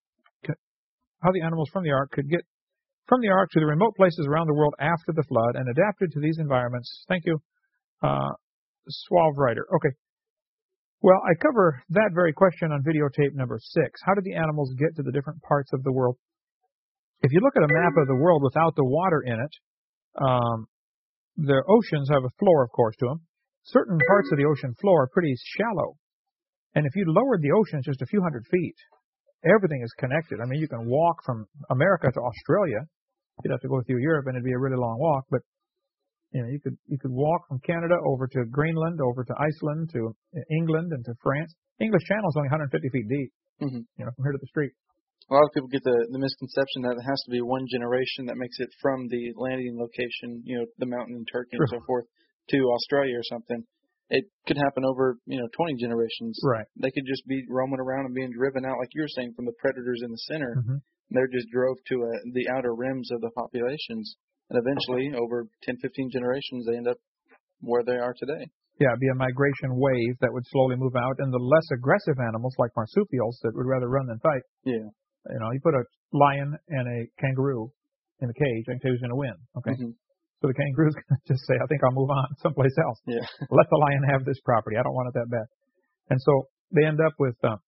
[SPEAKER 1] how the animals from the ark could get from the ark to the remote places around the world after the flood and adapted to these environments. Thank you, uh, Suave Writer. Okay. Well, I cover that very question on videotape number six. How did the animals get to the different parts of the world? If you look at a map of the world without the water in it, um, the oceans have a floor, of course, to them. Certain parts of the ocean floor are pretty shallow. And if you lowered the oceans just a few hundred feet, everything is connected. I mean, you can walk from America to Australia. You'd have to go through Europe, and it'd be a really long walk, but You know, you could you could walk from Canada over to Greenland, over to Iceland, to England, and to France. English Channel is only one hundred fifty feet deep.
[SPEAKER 2] Mm-hmm.
[SPEAKER 1] You know, from here to the street.
[SPEAKER 2] A lot of people get the the misconception that it has to be one generation that makes it from the landing location, you know, the mountain in Turkey
[SPEAKER 1] True.
[SPEAKER 2] and so forth, to Australia or something. It could happen over, you know, twenty generations.
[SPEAKER 1] Right.
[SPEAKER 2] They could just be roaming around and being driven out, like you were saying, from the predators in the center.
[SPEAKER 1] Mm-hmm.
[SPEAKER 2] They just drove to uh, the outer rims of the populations. And eventually, over ten, fifteen generations, they end up where they are today.
[SPEAKER 1] Yeah, it'd be a migration wave that would slowly move out, and the less aggressive animals, like marsupials, that would rather run than fight.
[SPEAKER 2] Yeah.
[SPEAKER 1] You know, you put a lion and a kangaroo in a cage, I can tell you who's going to win. Okay.
[SPEAKER 2] Mm-hmm.
[SPEAKER 1] So the kangaroo's going to just say, I think I'll move on someplace else.
[SPEAKER 2] Yeah.
[SPEAKER 1] Let the lion have this property. I don't want it that bad. And so they end up with, um,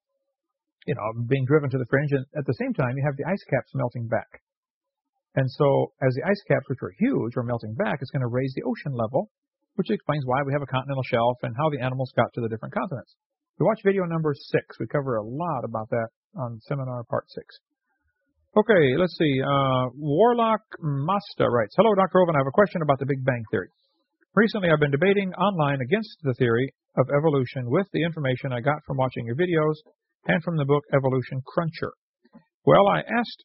[SPEAKER 1] you know, being driven to the fringe, and at the same time, you have the ice caps melting back. And so as the ice caps, which are huge, are melting back, it's going to raise the ocean level, which explains why we have a continental shelf and how the animals got to the different continents. We watch video number six. We cover a lot about that on seminar part six. Okay, let's see. Uh, Warlock Masta writes, Hello, Doctor Oven. I have a question about the Big Bang Theory. Recently, I've been debating online against the theory of evolution with the information I got from watching your videos and from the book Evolution Cruncher. Well, I asked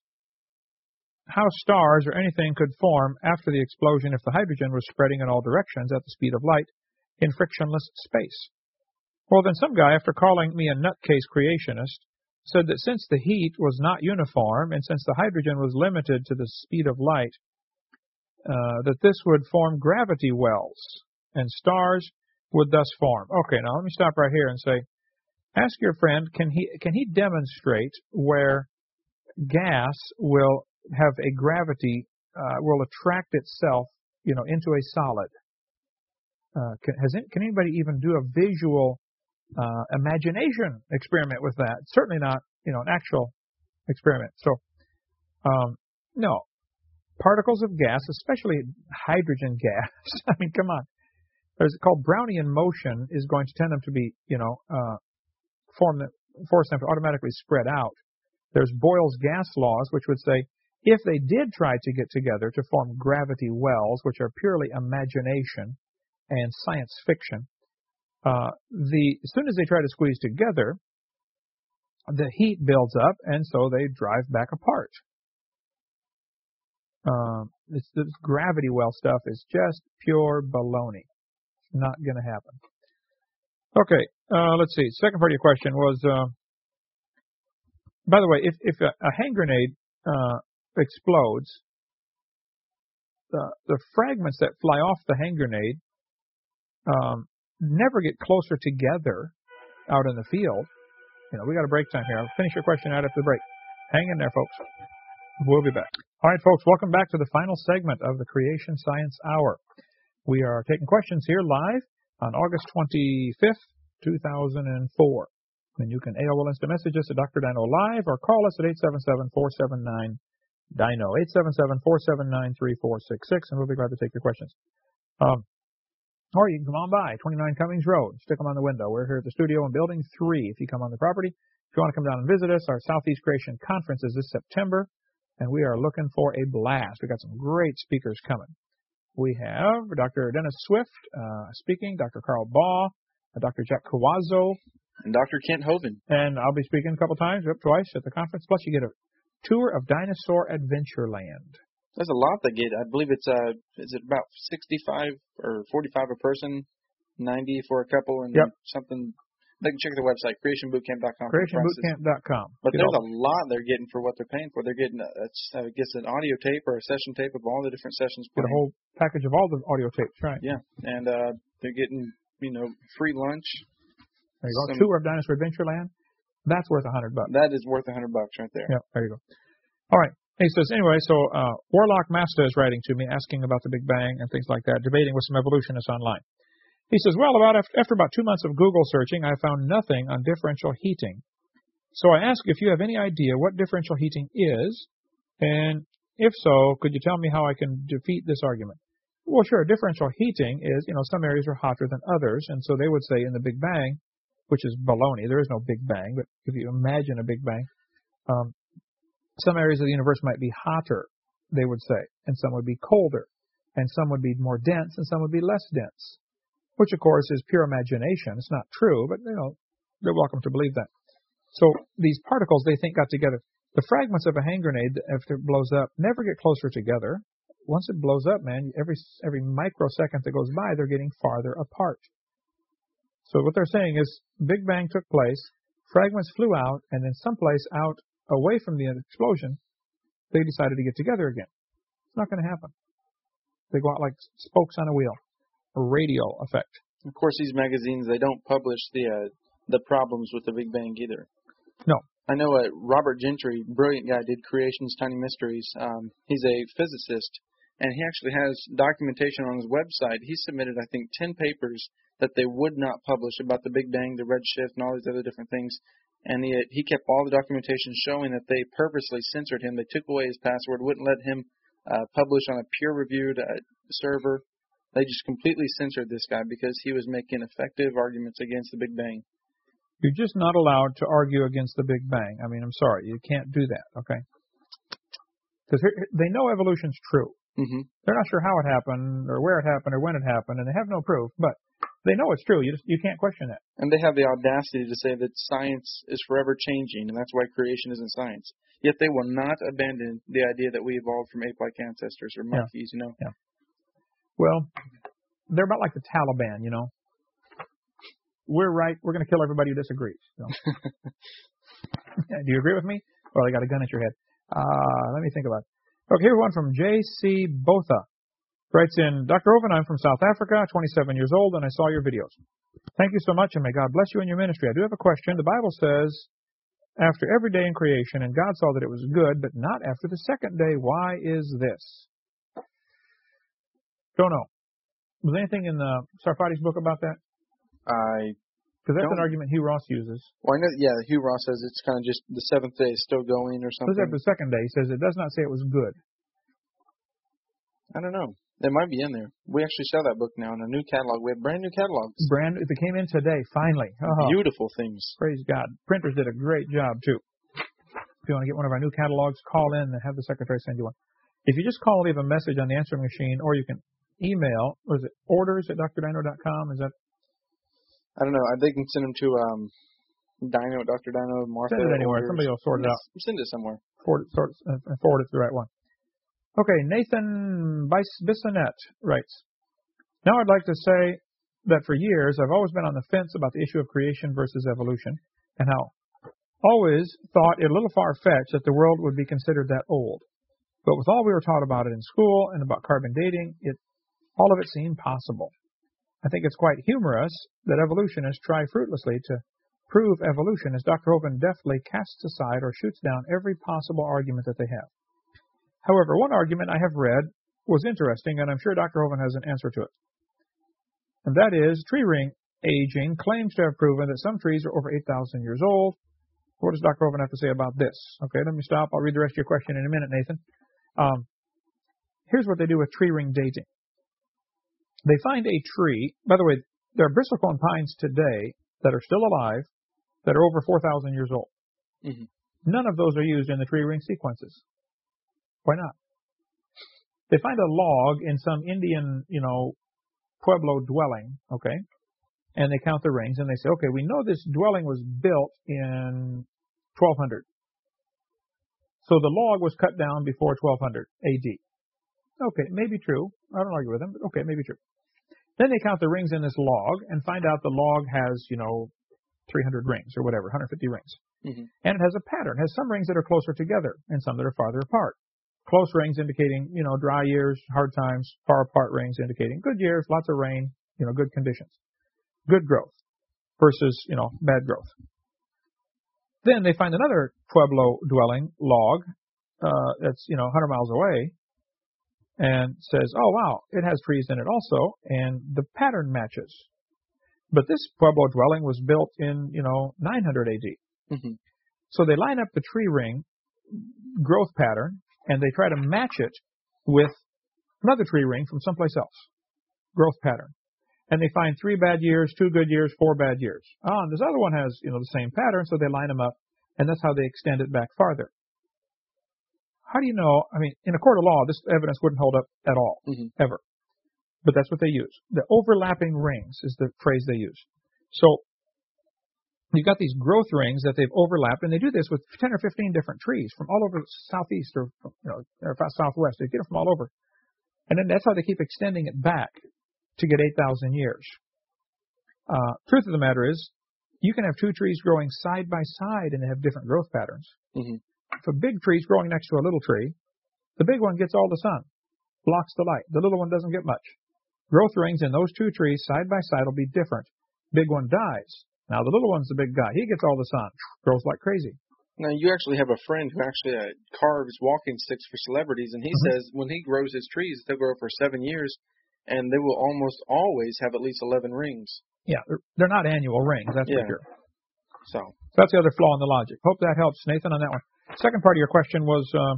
[SPEAKER 1] how stars or anything could form after the explosion if the hydrogen was spreading in all directions at the speed of light in frictionless space. Well, then some guy, after calling me a nutcase creationist, said that since the heat was not uniform and since the hydrogen was limited to the speed of light, uh, that this would form gravity wells and stars would thus form. Okay, now let me stop right here and say, ask your friend, can he can he demonstrate where gas will have a gravity, uh, will attract itself, you know, into a solid? Uh, can, has it, can anybody even do a visual uh, imagination experiment with that? Certainly not, you know, an actual experiment. So, um, no. Particles of gas, especially hydrogen gas, I mean, come on. There's called Brownian motion is going to tend them to be, you know, uh, form the, force them to automatically spread out. There's Boyle's gas laws, which would say if they did try to get together to form gravity wells, which are purely imagination and science fiction, uh, the as soon as they try to squeeze together, the heat builds up, and so they drive back apart. Um, this, this gravity well stuff is just pure baloney. It's not going to happen. Okay, uh, let's see. Second part of your question was, uh, by the way, if, if a, a hand grenade uh, explodes, the, the fragments that fly off the hand grenade um, never get closer together out in the field. You know, we got a break time here. I'll finish your question out after the break. Hang in there, folks. We'll be back. All right, folks, welcome back to the final segment of the Creation Science Hour. We are taking questions here live on August twenty-fifth, two thousand four. And you can A O L Instant message us at Doctor Dino Live or call us at eight seven seven, four seven nine, D I N O, eight seven seven, four seven nine, three four six six, and we'll be glad to take your questions. Um, or you can come on by, twenty-nine Cummings Road. Stick them on the window. We're here at the studio in Building three if you come on the property. If you want to come down and visit us, our Southeast Creation Conference is this September, and we are looking for a blast. We've got some great speakers coming. We have Doctor Dennis Swift uh, speaking, Doctor Carl Baugh, uh, Doctor Jack Cavazzo,
[SPEAKER 2] and Doctor Kent Hovind.
[SPEAKER 1] And I'll be speaking a couple times, up twice at the conference. Plus, you get a tour of Dinosaur Adventureland.
[SPEAKER 2] There's a lot they get. I believe it's uh, is it about sixty-five or forty-five a person, ninety for a couple, and
[SPEAKER 1] yep.
[SPEAKER 2] something. They can check the website, creation boot camp dot com.
[SPEAKER 1] creation boot camp dot com.
[SPEAKER 2] But there's a lot they're getting for what they're paying for. They're getting, a, I guess, an audio tape or a session tape of all the different sessions.
[SPEAKER 1] Get a whole package of all the audio tapes, right?
[SPEAKER 2] Yeah, and uh, they're getting, you know, free lunch.
[SPEAKER 1] There you go. Some, tour of Dinosaur Adventureland. That's worth a hundred bucks.
[SPEAKER 2] That is worth a hundred bucks right there.
[SPEAKER 1] Yeah, there you go. All right. He says, anyway, so uh, Warlock Master is writing to me asking about the Big Bang and things like that, debating with some evolutionists online. He says, well, about after, after about two months of Google searching, I found nothing on differential heating. So I ask if you have any idea what differential heating is, and if so, could you tell me how I can defeat this argument? Well, sure, differential heating is, you know, some areas are hotter than others, and so they would say in the Big Bang, which is baloney, there is no Big Bang, but if you imagine a Big Bang, um, some areas of the universe might be hotter, they would say, and some would be colder, and some would be more dense, and some would be less dense. Which, of course, is pure imagination. It's not true, but, you know, they're welcome to believe that. So these particles, they think, got together. The fragments of a hand grenade, after it blows up, never get closer together. Once it blows up, man, every every microsecond that goes by, they're getting farther apart. So what they're saying is Big Bang took place, fragments flew out, and then someplace out away from the explosion, they decided to get together again. It's not going to happen. They go out like spokes on a wheel. A radial effect.
[SPEAKER 2] Of course, these magazines, they don't publish the uh, the problems with the Big Bang either.
[SPEAKER 1] No.
[SPEAKER 2] I know uh, Robert Gentry, brilliant guy, did Creation's Tiny Mysteries. Um, he's a physicist, and he actually has documentation on his website. He submitted, I think, ten papers that they would not publish about the Big Bang, the redshift, and all these other different things. And he, he kept all the documentation showing that they purposely censored him. They took away his password, wouldn't let him uh, publish on a peer-reviewed uh, server. They just completely censored this guy because he was making effective arguments against the Big Bang.
[SPEAKER 1] You're just not allowed to argue against the Big Bang. I mean, I'm sorry. You can't do that, okay? Because they know evolution's true.
[SPEAKER 2] Mm-hmm.
[SPEAKER 1] They're not sure how it happened or where it happened or when it happened, and they have no proof, but they know it's true. You just you can't question that.
[SPEAKER 2] And they have the audacity to say that science is forever changing, and that's why creation isn't science. Yet they will not abandon the idea that we evolved from ape-like ancestors or monkeys,
[SPEAKER 1] yeah.
[SPEAKER 2] you know?
[SPEAKER 1] Yeah. Well, they're about like the Taliban, you know. We're right. We're going to kill everybody who disagrees. You know? Do you agree with me? Well, they got a gun at your head. Uh, let me think about it. Okay, here's one from J C Botha. Writes in, Doctor Hovind, I'm from South Africa, twenty-seven years old, and I saw your videos. Thank you so much, and may God bless you in your ministry. I do have a question. The Bible says, after every day in creation, and God saw that it was good, but not after the second day. Why is this? Don't know. Was there anything in the Sarfati's book about that?
[SPEAKER 2] I
[SPEAKER 1] Because that's
[SPEAKER 2] don't.
[SPEAKER 1] an argument Hugh Ross uses.
[SPEAKER 2] Well, I know, yeah, Hugh Ross says it's kind of just the seventh day is still going or something.
[SPEAKER 1] It says after the second day. He says it does not say it was good.
[SPEAKER 2] I don't know. It might be in there. We actually sell that book now in a new catalog. We have brand new catalogs.
[SPEAKER 1] Brand It came in today, finally. Oh,
[SPEAKER 2] beautiful things.
[SPEAKER 1] Praise God. Printers did a great job, too. If you want to get one of our new catalogs, call in and have the secretary send you one. If you just call, leave a message on the answering machine, or you can email, or is it orders at dr dino dot com? Is that?
[SPEAKER 2] I don't know. They can send them to um, Dino, Doctor Dino, Martha.
[SPEAKER 1] Send it anywhere.
[SPEAKER 2] Orders.
[SPEAKER 1] Somebody will sort it out.
[SPEAKER 2] Send it somewhere.
[SPEAKER 1] Forward it, sort, uh, forward it to the right one. Okay, Nathan Bissonette writes, now I'd like to say that for years I've always been on the fence about the issue of creation versus evolution, and how always thought it a little far-fetched that the world would be considered that old. But with all we were taught about it in school and about carbon dating, it all of it seemed possible. I think it's quite humorous that evolutionists try fruitlessly to prove evolution as Doctor Hovind deftly casts aside or shoots down every possible argument that they have. However, one argument I have read was interesting, and I'm sure Doctor Hovind has an answer to it. And that is, tree ring aging claims to have proven that some trees are over eight thousand years old. What does Doctor Hovind have to say about this? Okay, let me stop. I'll read the rest of your question in a minute, Nathan. Um, here's what they do with tree ring dating. They find a tree. By the way, there are bristlecone pines today that are still alive that are over four thousand years old.
[SPEAKER 2] Mm-hmm. None
[SPEAKER 1] of those are used in the tree ring sequences. Why not? They find a log in some Indian, you know, Pueblo dwelling, okay, and they count the rings, and they say, okay, we know this dwelling was built in twelve hundred. So the log was cut down before twelve hundred A D. Okay, maybe true. I don't argue with them, but okay, maybe true. Then they count the rings in this log and find out the log has, you know, three hundred rings or whatever, one hundred fifty rings.
[SPEAKER 2] Mm-hmm.
[SPEAKER 1] And it has a pattern. It has some rings that are closer together and some that are farther apart. Close rings indicating, you know, dry years, hard times. Far apart rings indicating good years, lots of rain, you know, good conditions. Good growth versus, you know, bad growth. Then they find another Pueblo dwelling log uh, that's, you know, one hundred miles away and says, oh, wow, it has trees in it also, and the pattern matches. But this Pueblo dwelling was built in, you know, nine hundred A D.
[SPEAKER 2] Mm-hmm.
[SPEAKER 1] So they line up the tree ring growth pattern, and they try to match it with another tree ring from someplace else, growth pattern. And they find three bad years, two good years, four bad years. Ah, and this other one has, you know, the same pattern, so they line them up, and that's how they extend it back farther. How do you know? I mean, in a court of law, this evidence wouldn't hold up at all,
[SPEAKER 2] mm-hmm.
[SPEAKER 1] ever. But that's what they use. The overlapping rings is the phrase they use. So you've got these growth rings that they've overlapped, and they do this with ten or fifteen different trees from all over southeast or, you know, or southwest. They get it from all over. And then that's how they keep extending it back to get eight thousand years. Uh, truth of the matter is, you can have two trees growing side by side and they have different growth patterns.
[SPEAKER 2] Mm-hmm.
[SPEAKER 1] If a big tree is growing next to a little tree, the big one gets all the sun, blocks the light. The little one doesn't get much. Growth rings in those two trees side by side will be different. Big one dies. Now the little one's the big guy. He gets all the sun, grows like crazy.
[SPEAKER 2] Now you actually have a friend who actually uh, carves walking sticks for celebrities, and he mm-hmm. says when he grows his trees, they'll grow for seven years, and they will almost always have at least eleven rings.
[SPEAKER 1] Yeah, they're not annual rings, that's
[SPEAKER 2] yeah.
[SPEAKER 1] for sure.
[SPEAKER 2] So
[SPEAKER 1] that's the other flaw in the logic. Hope that helps, Nathan, on that one. Second part of your question was, uh,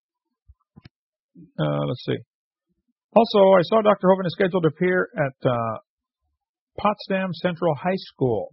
[SPEAKER 1] uh, let's see. Also, I saw Doctor Hovind is scheduled to appear at uh, Potsdam Central High School,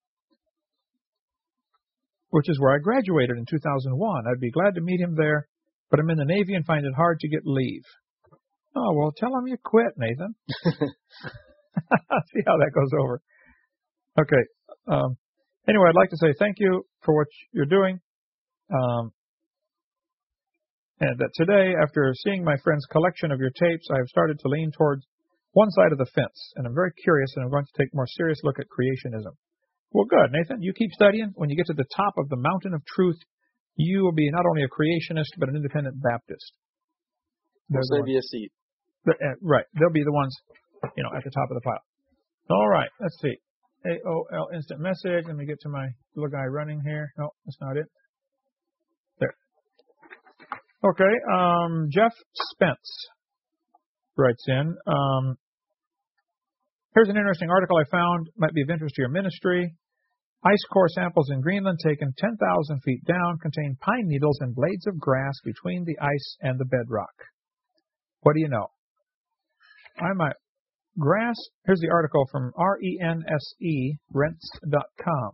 [SPEAKER 1] which is where I graduated in two thousand one. I'd be glad to meet him there, but I'm in the Navy and find it hard to get leave. Oh, well, tell him you quit, Nathan. See how that goes over. Okay. Um, anyway, I'd like to say thank you for what you're doing. Um, and that today, after seeing my friend's collection of your tapes, I have started to lean towards one side of the fence, and I'm very curious, and I'm going to take a more serious look at creationism. Well, good, Nathan. You keep studying. When you get to the top of the mountain of truth, you will be not only a creationist, but an independent Baptist.
[SPEAKER 2] They'll save you a seat.
[SPEAKER 1] The, uh, right. They'll be the ones, you know, at the top of the pile. All right. Let's see. A O L instant message. Let me get to my little guy running here. No, that's not it. There. Okay. Um, Jeff Spence writes in. Um, here's an interesting article I found. Might be of interest to your ministry. Ice core samples in Greenland taken ten thousand feet down contain pine needles and blades of grass between the ice and the bedrock. What do you know? I might. Grass, here's the article from R E N S E, rents dot com.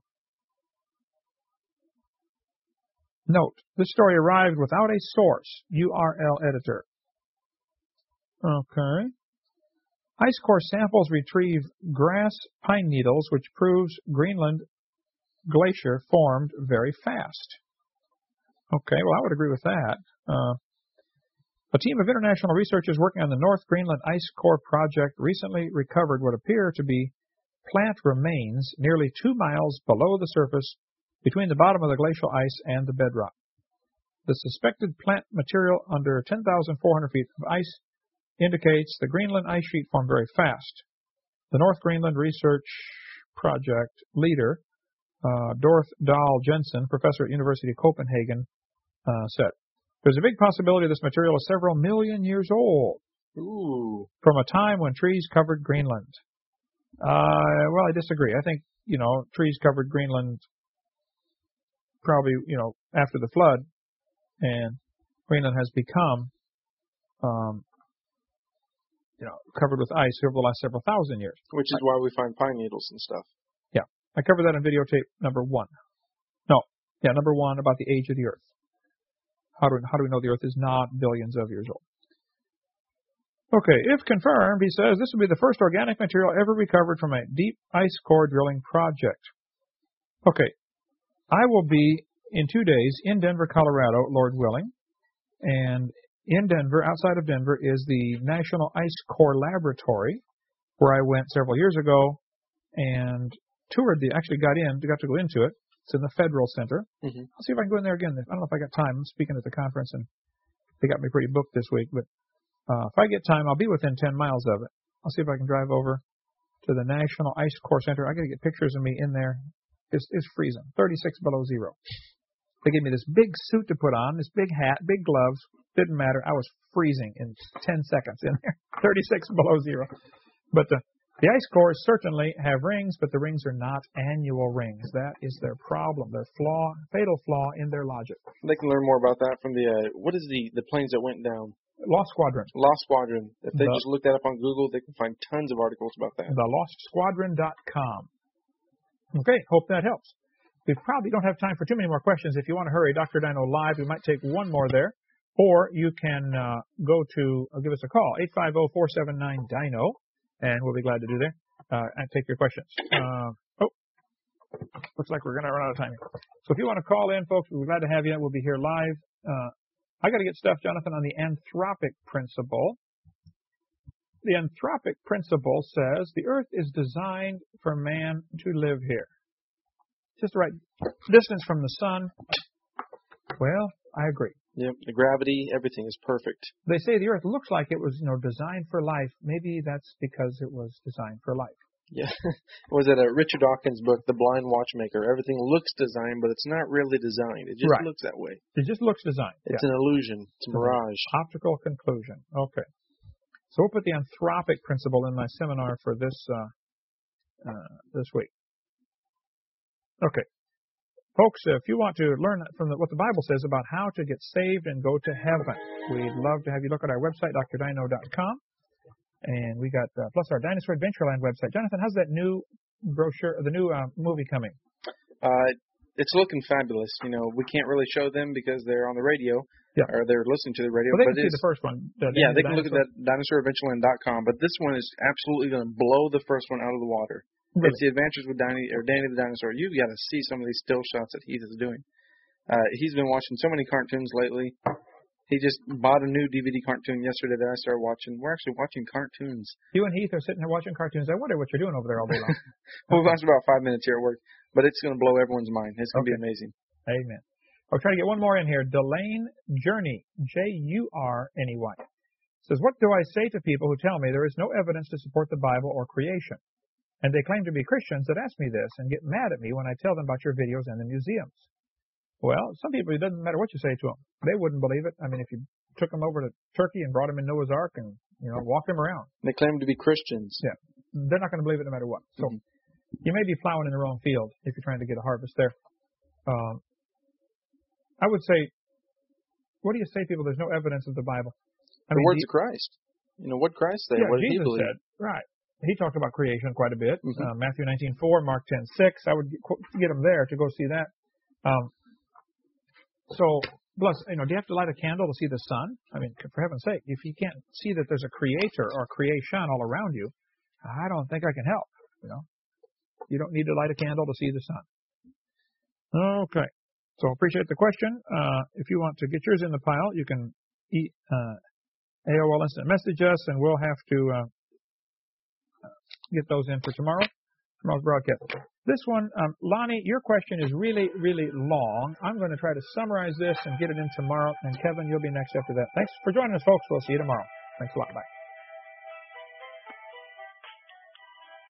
[SPEAKER 1] Note, this story arrived without a source, U R L editor. Okay. Ice core samples retrieve grass pine needles, which proves Greenland glacier formed very fast. Okay, well, I would agree with that. Uh, A team of international researchers working on the North Greenland Ice Core Project recently recovered what appear to be plant remains nearly two miles below the surface between the bottom of the glacial ice and the bedrock. The suspected plant material under ten thousand four hundred feet of ice indicates the Greenland ice sheet formed very fast. The North Greenland Research Project leader, uh, Dorth Dahl Jensen, professor at University of Copenhagen, uh, said, There's a big possibility this material is several million years old.
[SPEAKER 2] Ooh.
[SPEAKER 1] From a time when trees covered Greenland. Uh, well, I disagree. I think, you know, trees covered Greenland probably, you know, after the flood, and Greenland has become, um, you know, covered with ice over the last several thousand years.
[SPEAKER 2] Which is why we find pine needles and stuff.
[SPEAKER 1] Yeah. I covered that in videotape number one. No. Yeah, number one about the age of the Earth. How do we, how do we know the Earth is not billions of years old? Okay, if confirmed, he says this will be the first organic material ever recovered from a deep ice core drilling project. Okay, I will be in two days in Denver, Colorado, Lord willing, and in Denver, outside of Denver, is the National Ice Core Laboratory, where I went several years ago and toured the, actually got in, got to go into it. It's in the Federal Center. Mm-hmm. I'll see if I can go in there again. I don't know if I got time. I'm speaking at the conference, and they got me pretty booked this week. But uh, if I get time, I'll be within ten miles of it. I'll see if I can drive over to the National Ice Core Center. I got to get pictures of me in there. It's, it's freezing, thirty-six below zero. They gave me this big suit to put on, this big hat, big gloves. Didn't matter. I was freezing in ten seconds in there, thirty-six below zero. But the The ice cores certainly have rings, but the rings are not annual rings. That is their problem, their flaw, fatal flaw in their logic.
[SPEAKER 2] They can learn more about that from the, uh, what is the, the planes that went down?
[SPEAKER 1] Lost Squadron.
[SPEAKER 2] Lost Squadron. If they
[SPEAKER 1] the,
[SPEAKER 2] just look that up on Google, they can find tons of articles about that.
[SPEAKER 1] the lost squadron dot com. Okay, hope that helps. We probably don't have time for too many more questions. If you want to hurry, Doctor Dino Live, we might take one more there. Or you can uh, go to, uh, give us a call, eight five zero, four seven nine, D I N O. And we'll be glad to do that uh, and take your questions. Uh, oh, looks like we're going to run out of time here. So if you want to call in, folks, we're glad to have you. We'll be here live. Uh, I got to get stuff, Jonathan, on the anthropic principle. The anthropic principle says the earth is designed for man to live here. Just the right distance from the sun. Well, I agree.
[SPEAKER 2] Yep, the gravity, everything is perfect.
[SPEAKER 1] They say the earth looks like it was, you know, designed for life. Maybe that's because it was designed for life.
[SPEAKER 2] Yeah. Was it a Richard Dawkins book, The Blind Watchmaker? Everything looks designed, but it's not really designed. It just
[SPEAKER 1] right.
[SPEAKER 2] looks that way.
[SPEAKER 1] It just looks designed.
[SPEAKER 2] It's
[SPEAKER 1] yeah.
[SPEAKER 2] an illusion. It's a mirage.
[SPEAKER 1] Optical conclusion. Okay. So we'll put the anthropic principle in my seminar for this uh, uh, this week. Okay. Folks, if you want to learn from the, what the Bible says about how to get saved and go to heaven, we'd love to have you look at our website, D R Dino dot com. And we got, uh, plus our Dinosaur Adventureland website. Jonathan, how's that new brochure, the new uh, movie coming?
[SPEAKER 2] Uh, it's looking fabulous. You know, we can't really show them because they're on the radio,
[SPEAKER 1] yeah.
[SPEAKER 2] or they're listening to the radio.
[SPEAKER 1] Well, they
[SPEAKER 2] but
[SPEAKER 1] can see the first one. The,
[SPEAKER 2] yeah, they
[SPEAKER 1] the
[SPEAKER 2] can look at that, Dinosaur Adventureland dot com. But this one is absolutely going to blow the first one out of the water. Really? It's the Adventures with Danny, or Danny the Dinosaur. You've got to see some of these still shots that Heath is doing. Uh, he's been watching so many cartoons lately. He just bought a new D V D cartoon yesterday that I started watching. We're actually watching cartoons.
[SPEAKER 1] You and Heath are sitting there watching cartoons. I wonder what you're doing over there all day long.
[SPEAKER 2] We'll watch about five minutes here at work, but it's going to blow everyone's mind. It's going to okay. be amazing.
[SPEAKER 1] Amen. I'll try to get one more in here. Delane Journey, J U R N E Y, says, what do I say to people who tell me there is no evidence to support the Bible or creation? And they claim to be Christians that ask me this and get mad at me when I tell them about your videos and the museums. Well, some people, it doesn't matter what you say to them. They wouldn't believe it. I mean, if you took them over to Turkey and brought them in Noah's Ark and, you know, walked them around.
[SPEAKER 2] They claim to be Christians.
[SPEAKER 1] Yeah. They're not going to believe it no matter what. So mm-hmm. you may be plowing in the wrong field if you're trying to get a harvest there. Um, I would say, what do you say to people? There's no evidence of the Bible. I
[SPEAKER 2] the
[SPEAKER 1] mean,
[SPEAKER 2] words
[SPEAKER 1] he,
[SPEAKER 2] of Christ. You know, what Christ said.
[SPEAKER 1] Yeah,
[SPEAKER 2] what did
[SPEAKER 1] Jesus
[SPEAKER 2] he believe?
[SPEAKER 1] said. Right. He talked about creation quite a bit.
[SPEAKER 2] Mm-hmm.
[SPEAKER 1] Uh, Matthew nineteen four, Mark ten six. I would get, get them there to go see that. Um, so, plus, you know, do you have to light a candle to see the sun? I mean, for heaven's sake, if you can't see that there's a creator or creation all around you, I don't think I can help. You know, you don't need to light a candle to see the sun. Okay. So, appreciate the question. Uh, if you want to get yours in the pile, you can eat, uh, A O L Instant Message us, and we'll have to. Uh, get those in for tomorrow, tomorrow's broadcast. This one, um, Lonnie, your question is really, really long. I'm going to try to summarize this and get it in tomorrow. And Kevin, you'll be next after that. Thanks for joining us, folks. We'll see you tomorrow. Thanks a lot. Bye.